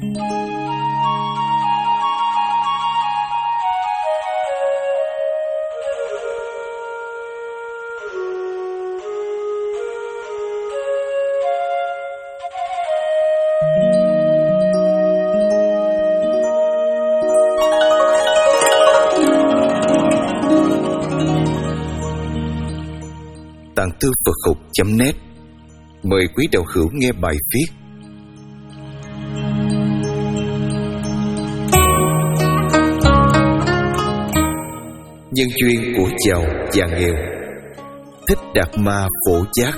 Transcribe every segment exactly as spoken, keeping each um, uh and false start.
Tạng Thư Phật Học chấm net mời quý đạo hữu nghe bài viết Nhân duyên của giàu và nghèo. Thích Đạt Ma Phổ Giác.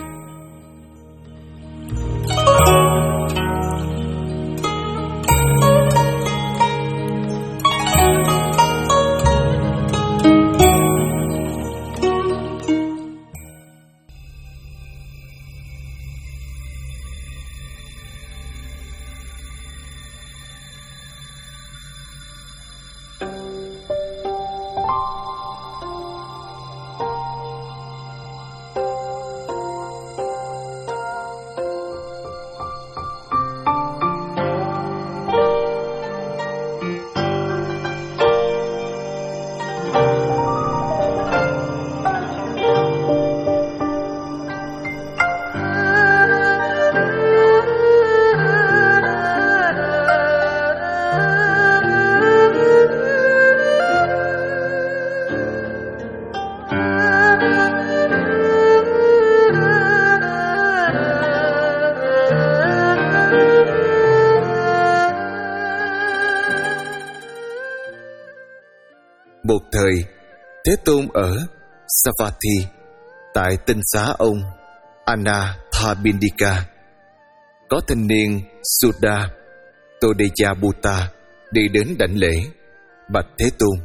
Một thời, Thế Tôn ở Savatthi, tại tinh xá ông Anathapindika, có thanh niên Suddha Todeyabhuta đi đến đảnh lễ, bạch Thế Tôn: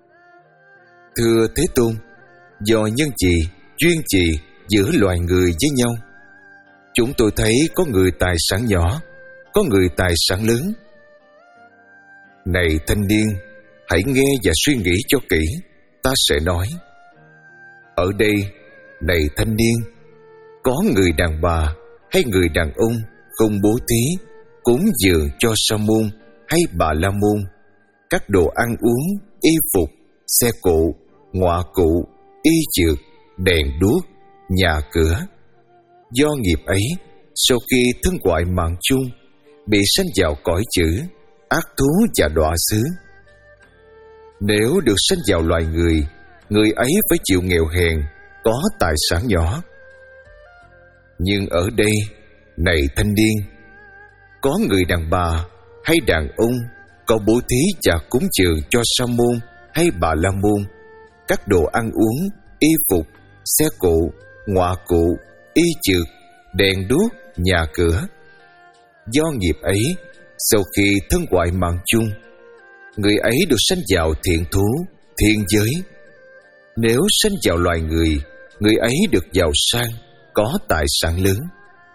Thưa Thế Tôn, do nhân trì, duyên trì giữa loài người với nhau, chúng tôi thấy có người tài sản nhỏ, có người tài sản lớn. Này thanh niên, hãy nghe và suy nghĩ cho kỹ, ta sẽ nói. Ở đây, này thanh niên, có người đàn bà hay người đàn ông không bố thí, cúng dường cho sa môn hay bà la môn các đồ ăn uống, y phục, xe cộ, ngọa cụ, y chược, đèn đuốc, nhà cửa. Do nghiệp ấy, sau khi thân ngoại mạng chung, bị sanh vào cõi chữ, ác thú và đọa xứ. Nếu được sanh vào loài người, người ấy phải chịu nghèo hèn, có tài sản nhỏ. Nhưng ở đây, này thanh niên, có người đàn bà hay đàn ông có bố thí và cúng dường cho sa môn hay bà la môn các đồ ăn uống, y phục, xe cộ, ngọa cụ, y chược, đèn đuốc, nhà cửa. Do nghiệp ấy, sau khi thân ngoại mạng chung, người ấy được sanh vào thiện thú, thiên giới. Nếu sanh vào loài người, người ấy được giàu sang, có tài sản lớn.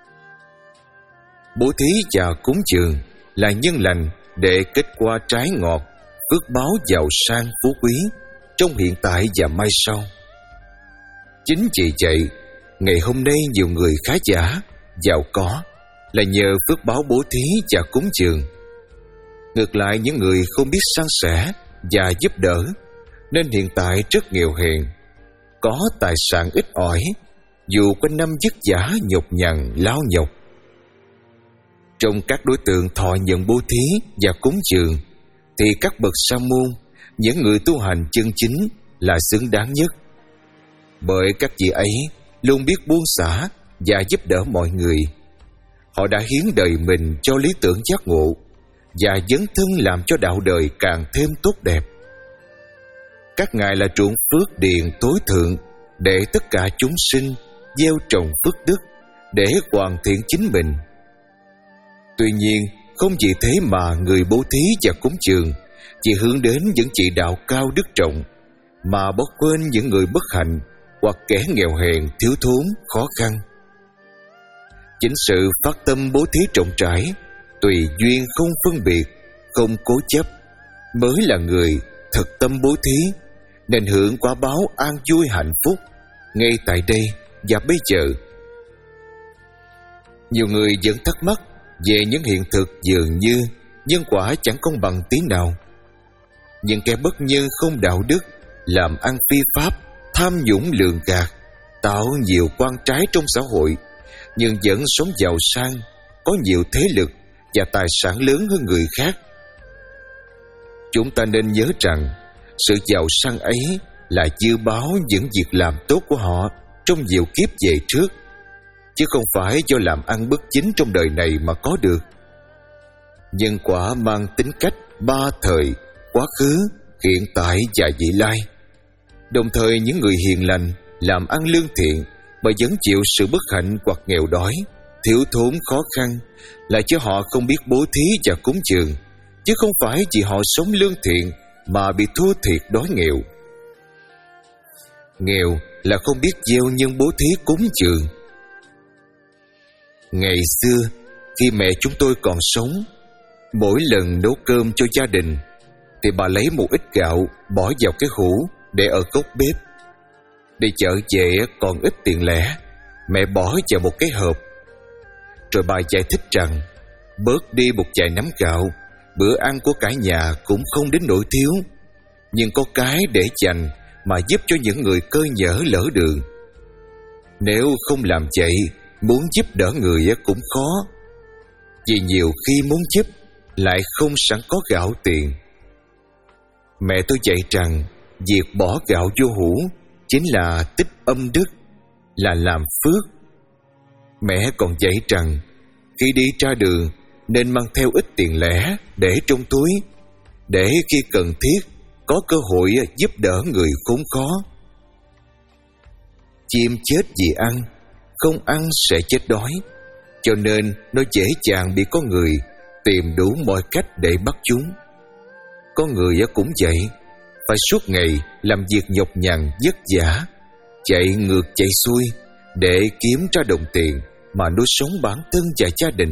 Bố thí và cúng dường là nhân lành để kết quả trái ngọt, phước báo giàu sang phú quý trong hiện tại và mai sau. Chính vì vậy, ngày hôm nay nhiều người khá giả, giàu có là nhờ phước báo bố thí và cúng dường. Ngược lại, những người không biết san sẻ và giúp đỡ nên hiện tại rất nghèo hèn, có tài sản ít ỏi, dù quanh năm vất vả nhọc nhằn lao nhọc. Trong các đối tượng thọ nhận bố thí và cúng dường, thì các bậc sa môn, những người tu hành chân chính là xứng đáng nhất. Bởi các vị ấy luôn biết buông xả và giúp đỡ mọi người. Họ đã hiến đời mình cho lý tưởng giác ngộ và dấn thân làm cho đạo đời càng thêm tốt đẹp. Các ngài là ruộng phước điền tối thượng để tất cả chúng sinh gieo trồng phước đức để hoàn thiện chính mình. Tuy nhiên, không vì thế mà người bố thí và cúng dường chỉ hướng đến những chỉ đạo cao đức trọng, mà bỏ quên những người bất hạnh hoặc kẻ nghèo hèn, thiếu thốn, khó khăn. Chính sự phát tâm bố thí rộng rãi, tùy duyên không phân biệt, không cố chấp, mới là người thật tâm bố thí, nên hưởng quả báo an vui hạnh phúc ngay tại đây và bây giờ. Nhiều người vẫn thắc mắc về những hiện thực dường như nhân quả chẳng công bằng tí nào. Những kẻ bất nhân không đạo đức, làm ăn phi pháp, tham nhũng lường gạt, tạo nhiều quan trái trong xã hội, nhưng vẫn sống giàu sang, có nhiều thế lực và tài sản lớn hơn người khác. Chúng ta nên nhớ rằng sự giàu sang ấy là dư báo những việc làm tốt của họ trong nhiều kiếp về trước, chứ không phải do làm ăn bất chính trong đời này mà có được. Nhân quả mang tính cách ba thời: quá khứ, hiện tại và vị lai. Đồng thời những người hiền lành, làm ăn lương thiện mà vẫn chịu sự bất hạnh hoặc nghèo đói, thiếu thốn khó khăn là cho họ không biết bố thí và cúng dường, chứ không phải vì họ sống lương thiện mà bị thua thiệt đói nghèo. Nghèo là không biết gieo nhân bố thí cúng dường. Ngày xưa, khi mẹ chúng tôi còn sống, mỗi lần nấu cơm cho gia đình thì bà lấy một ít gạo bỏ vào cái hũ để ở góc bếp. Đi chợ về còn ít tiền lẻ, mẹ bỏ vào một cái hộp. Rồi bà giải thích rằng bớt đi một vài nắm gạo, bữa ăn của cả nhà cũng không đến nỗi thiếu, nhưng có cái để dành mà giúp cho những người cơ nhỡ lỡ đường. Nếu không làm vậy, muốn giúp đỡ người cũng khó, vì nhiều khi muốn giúp lại không sẵn có gạo tiền. Mẹ tôi dạy rằng việc bỏ gạo vô hũ chính là tích âm đức, là làm phước. Mẹ còn dạy rằng khi đi ra đường nên mang theo ít tiền lẻ để trong túi, để khi cần thiết có cơ hội giúp đỡ người khốn khó. Chim chết vì ăn, không ăn sẽ chết đói, cho nên nó dễ dàng bị con người tìm đủ mọi cách để bắt chúng. Con người cũng vậy, phải suốt ngày làm việc nhọc nhằn vất vả, chạy ngược chạy xuôi để kiếm ra đồng tiền mà nuôi sống bản thân và gia đình.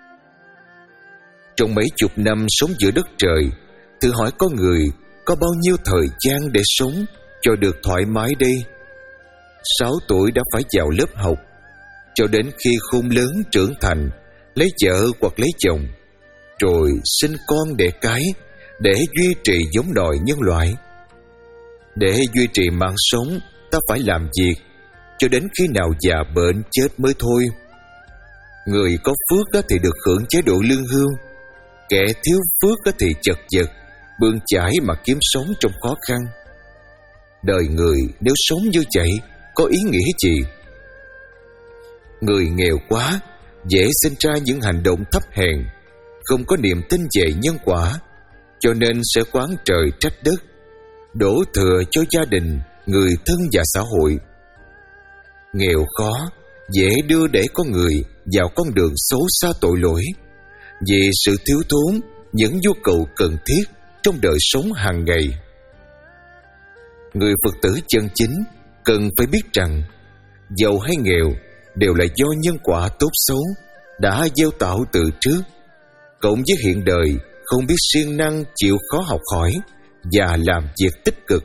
Trong mấy chục năm sống giữa đất trời, thử hỏi có người có bao nhiêu thời gian để sống cho được thoải mái đây? Sáu tuổi đã phải vào lớp học, cho đến khi khôn lớn trưởng thành, lấy vợ hoặc lấy chồng, rồi sinh con đẻ cái để duy trì giống nòi nhân loại. Để duy trì mạng sống, ta phải làm việc cho đến khi nào già bệnh chết mới thôi. Người có phước thì được hưởng chế độ lương hưu, kẻ thiếu phước thì chật vật bươn chải mà kiếm sống trong khó khăn. Đời người nếu sống như vậy có ý nghĩa gì? Người nghèo quá dễ sinh ra những hành động thấp hèn, không có niềm tin về nhân quả, cho nên sẽ oán trời trách đất, đổ thừa cho gia đình, người thân và xã hội. Nghèo khó dễ đưa để con người vào con đường xấu xa tội lỗi, vì sự thiếu thốn những nhu cầu cần thiết trong đời sống hàng ngày. Người Phật tử chân chính cần phải biết rằng giàu hay nghèo đều là do nhân quả tốt xấu đã gieo tạo từ trước, cộng với hiện đời không biết siêng năng chịu khó học hỏi và làm việc tích cực.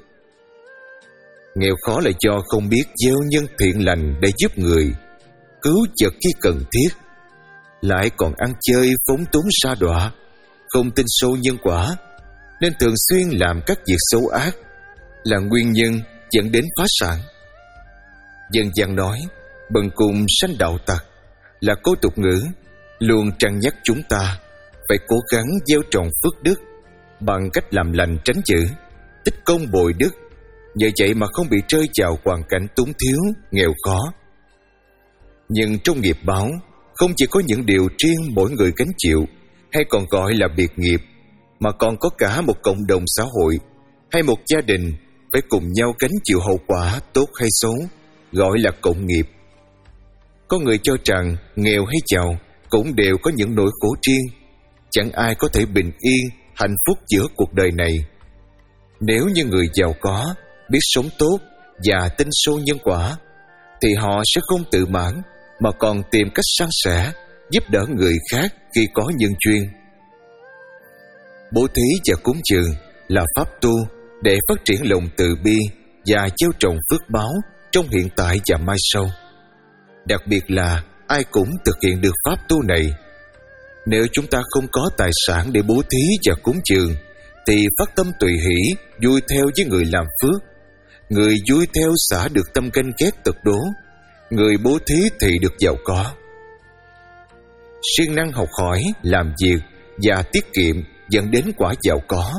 Nghèo khó là do không biết gieo nhân thiện lành để giúp người, cứu vật khi cần thiết, lại còn ăn chơi phóng túng sa đọa, không tin sâu nhân quả, nên thường xuyên làm các việc xấu ác, là nguyên nhân dẫn đến phá sản. Dân gian nói bần cùng sanh đạo tặc là câu tục ngữ luôn trăn nhắc chúng ta phải cố gắng gieo trồng phước đức bằng cách làm lành tránh dữ, tích công bồi đức, nhờ vậy mà không bị rơi vào hoàn cảnh túng thiếu, nghèo khó. Nhưng trong nghiệp báo không chỉ có những điều riêng mỗi người gánh chịu hay còn gọi là biệt nghiệp, mà còn có cả một cộng đồng xã hội hay một gia đình phải cùng nhau gánh chịu hậu quả tốt hay xấu, gọi là cộng nghiệp. Có người cho rằng nghèo hay giàu cũng đều có những nỗi khổ riêng, chẳng ai có thể bình yên, hạnh phúc giữa cuộc đời này. Nếu như người giàu có biết sống tốt và tin sâu nhân quả, thì họ sẽ không tự mãn mà còn tìm cách san sẻ, giúp đỡ người khác khi có nhân duyên. Bố thí và cúng dường là pháp tu để phát triển lòng từ bi và gieo trồng phước báo trong hiện tại và mai sau. Đặc biệt là ai cũng thực hiện được pháp tu này, Nếu chúng ta không có tài sản để bố thí và cúng dường, thì phát tâm tùy hỷ, vui theo với người làm phước. Người vui theo xả được tâm ganh ghét tật đố, người bố thí thì được giàu có. Siêng năng học hỏi, làm việc và tiết kiệm dẫn đến quả giàu có.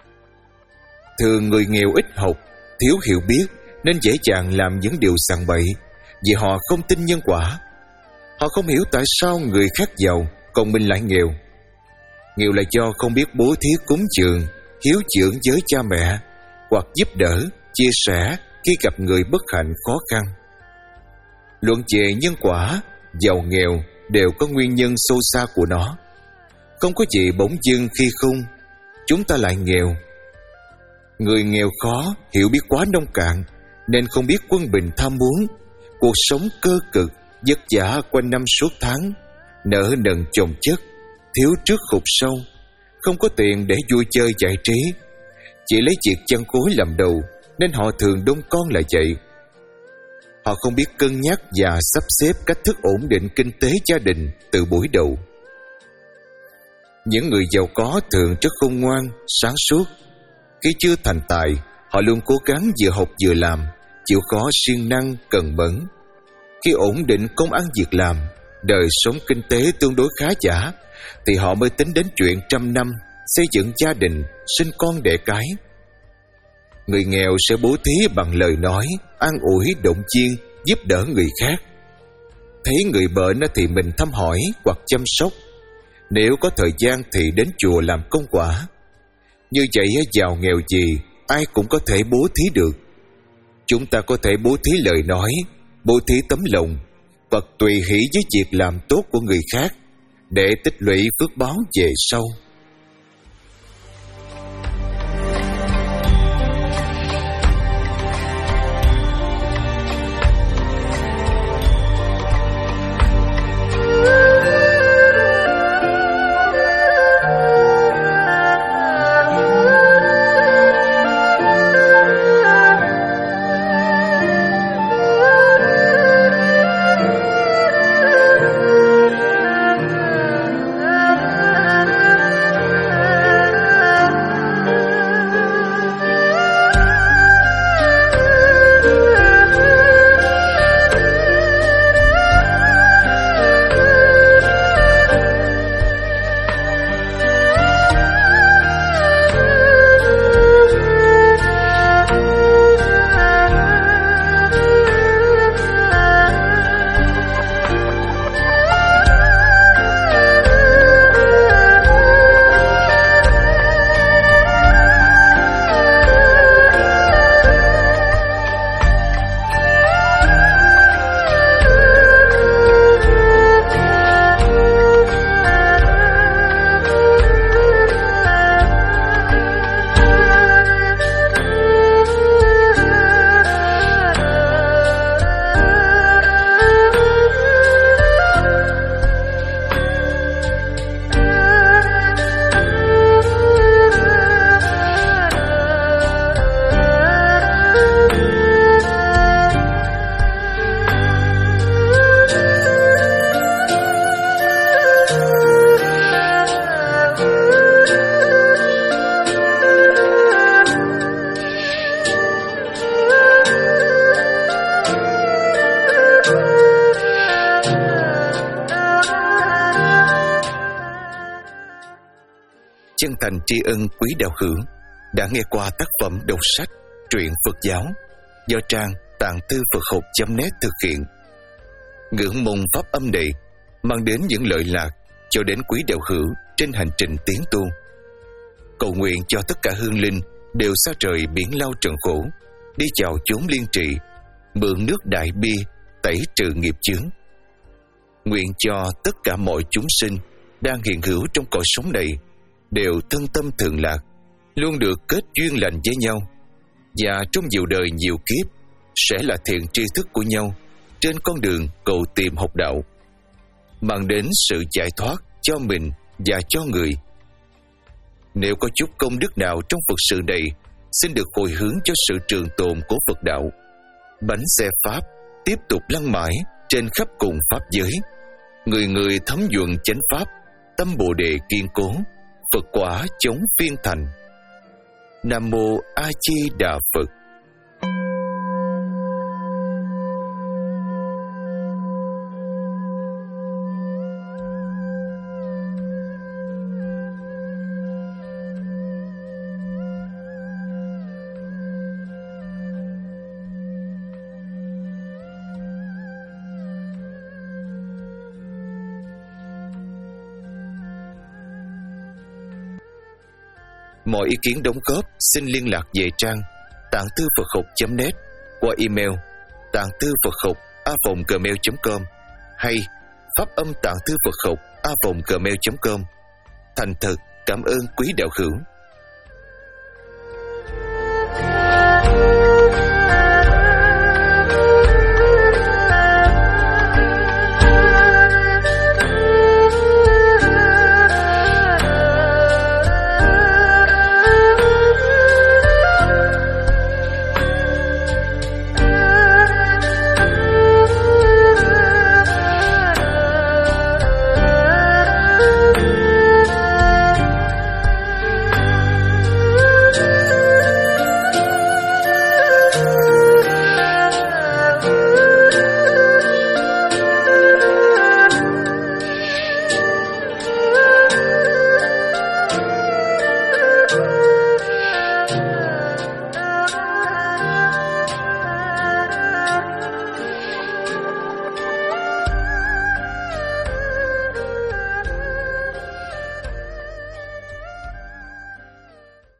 Thường người nghèo ít học, thiếu hiểu biết nên dễ dàng làm những điều sằng bậy, vì họ không tin nhân quả. Họ không hiểu tại sao người khác giàu còn mình lại nghèo. Nghèo là do không biết bố thí cúng dường, hiếu dưỡng với cha mẹ, hoặc giúp đỡ, chia sẻ khi gặp người bất hạnh khó khăn. Luận về nhân quả, giàu nghèo đều có nguyên nhân sâu xa của nó. Không có gì bỗng dưng khi không chúng ta lại nghèo. Người nghèo khó, hiểu biết quá nông cạn, nên không biết quân bình tham muốn, cuộc sống cơ cực, vất vả quanh năm suốt tháng, nợ nần chồng chất, thiếu trước hụt sau, không có tiền để vui chơi giải trí, chỉ lấy việc chăn gối làm đầu, nên họ thường đông con lại vậy. Họ không biết cân nhắc và sắp xếp cách thức ổn định kinh tế gia đình từ buổi đầu. Những người giàu có thường rất khôn ngoan, sáng suốt. Khi chưa thành tài, họ luôn cố gắng vừa học vừa làm, chịu khó siêng năng, cần mẫn. Khi ổn định công ăn việc làm, đời sống kinh tế tương đối khá giả, thì họ mới tính đến chuyện trăm năm, xây dựng gia đình, sinh con đẻ cái. Người nghèo sẽ bố thí bằng lời nói, an ủi, động viên, giúp đỡ người khác. Thấy người bệnh thì mình thăm hỏi hoặc chăm sóc. Nếu có thời gian thì đến chùa làm công quả. Như vậy giàu nghèo gì, ai cũng có thể bố thí được. Chúng ta có thể bố thí lời nói, bố thí tấm lòng, hoặc tùy hỷ với việc làm tốt của người khác, để tích lũy phước báo về sau. Chân thành tri ân quý đạo hữu đã nghe qua tác phẩm đọc sách Truyện Phật giáo do trang tạng thư Phật học chấm net thực hiện. Ngưỡng mong pháp âm này mang đến những lợi lạc cho đến quý đạo hữu trên hành trình tiến tu. Cầu nguyện cho tất cả hương linh đều xa rời biển lao trần khổ, đi vào chốn liên trì, mượn nước đại bi tẩy trừ nghiệp chướng. Nguyện cho tất cả mọi chúng sinh đang hiện hữu trong cõi sống này đều thân tâm thường lạc, luôn được kết duyên lành với nhau, và trong nhiều đời nhiều kiếp sẽ là thiện tri thức của nhau trên con đường cầu tìm học đạo, mang đến sự giải thoát cho mình và cho người. Nếu có chút công đức nào trong Phật sự này, xin được hồi hướng cho sự trường tồn của Phật đạo. Bánh xe Pháp tiếp tục lăn mãi trên khắp cùng Pháp giới, người người thấm nhuần chánh Pháp, tâm Bồ Đề kiên cố, Phật quả chống phiên thành. Nam Mô A Di Đà Phật. Mọi ý kiến đóng góp xin liên lạc về trang tạng thư Phật học chấm net qua email tạng thư Phật học a vòng gmail chấm com hay pháp âm tạng thư Phật học a vòng gmail chấm com. Thành thật cảm ơn quý đạo hữu.